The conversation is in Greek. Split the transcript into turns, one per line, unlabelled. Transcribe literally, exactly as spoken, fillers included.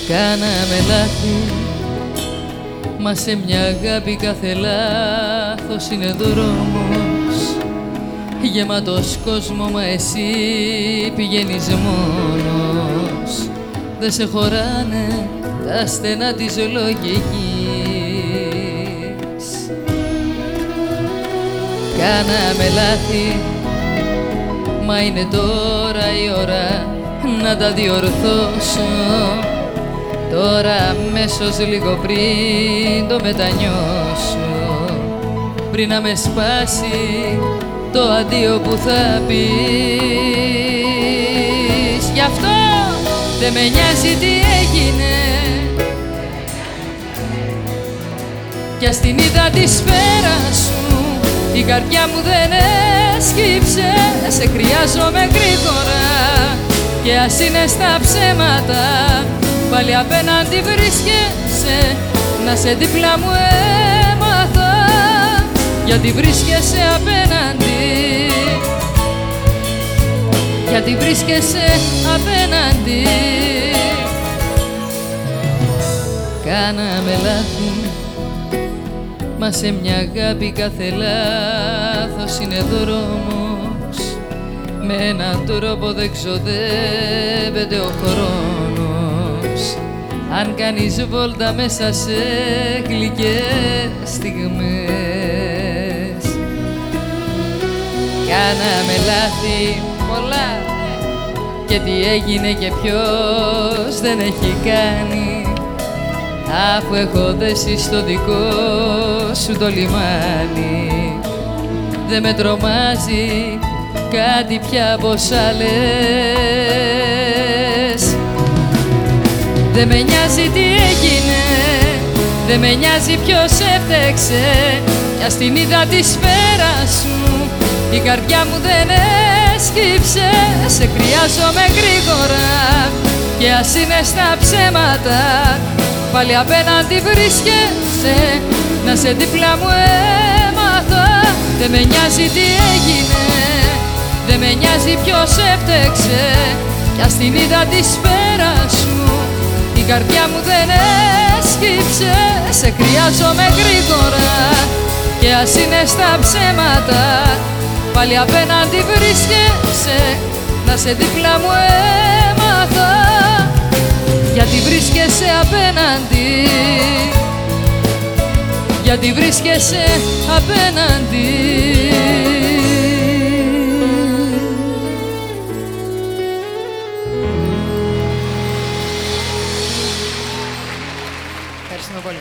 Κάναμε λάθη, μα σε μια αγάπη κάθε λάθος είναι δρόμος. Γεμάτος κόσμο, μα εσύ πηγαίνεις μόνος. Δε σε χωράνε τα στενά της λογικής. Κάναμε λάθη, μα είναι τώρα η ώρα να τα διορθώσω. Τώρα αμέσως λίγο πριν το μετανιώσω, πριν να με σπάσει το αντίο που θα πεις. Γι' αυτό δεν με νοιάζει τι έγινε, κι ας την είδα τη σφαίρα σου η καρδιά μου δεν έσκυψε. Σε χρειάζομαι γρήγορα και ας είναι στα ψέματα, πάλι απέναντι βρίσκεσαι, να σε δίπλα μου έμαθα. Γιατί βρίσκεσαι απέναντι, γιατί βρίσκεσαι απέναντι. Κάναμε λάθη, μα σε μια αγάπη κάθε λάθος είναι δρόμος. Με έναν τρόπο δεν ξοδεύεται ο χρόνος, αν κάνεις βόλτα μέσα σε γλυκές στιγμές. Κάναμε λάθη πολλά, και τι έγινε και ποιος δεν έχει κάνει, αφού έχω δέσει στο δικό σου το λιμάνι. Δε με τρομάζει κάτι πια από σ' άλλες. Δε με νοιάζει τι έγινε, δε με νοιάζει ποιος έφτεξε, κι ας την είδα τη σφαίρα σου η καρδιά μου δεν έσκυψε. Σε χρειάζομαι γρήγορα και ας είναι στα ψέματα, πάλι απέναντι βρίσκεσαι, να σε δίπλα μου έμαθα. Δεν με νοιάζει τι έγινε, δεν με νοιάζει ποιος έφτεξε, κι ας την είδα τη σφαίρα σου η καρδιά μου δεν έσκυψε. Σε χρειάζομαι γρήγορα και ας είναι στα ψέματα, πάλι απέναντι βρίσκεσαι, να σε δίπλα μου έμαθα. Γιατί βρίσκεσαι απέναντι, γιατί βρίσκεσαι απέναντι.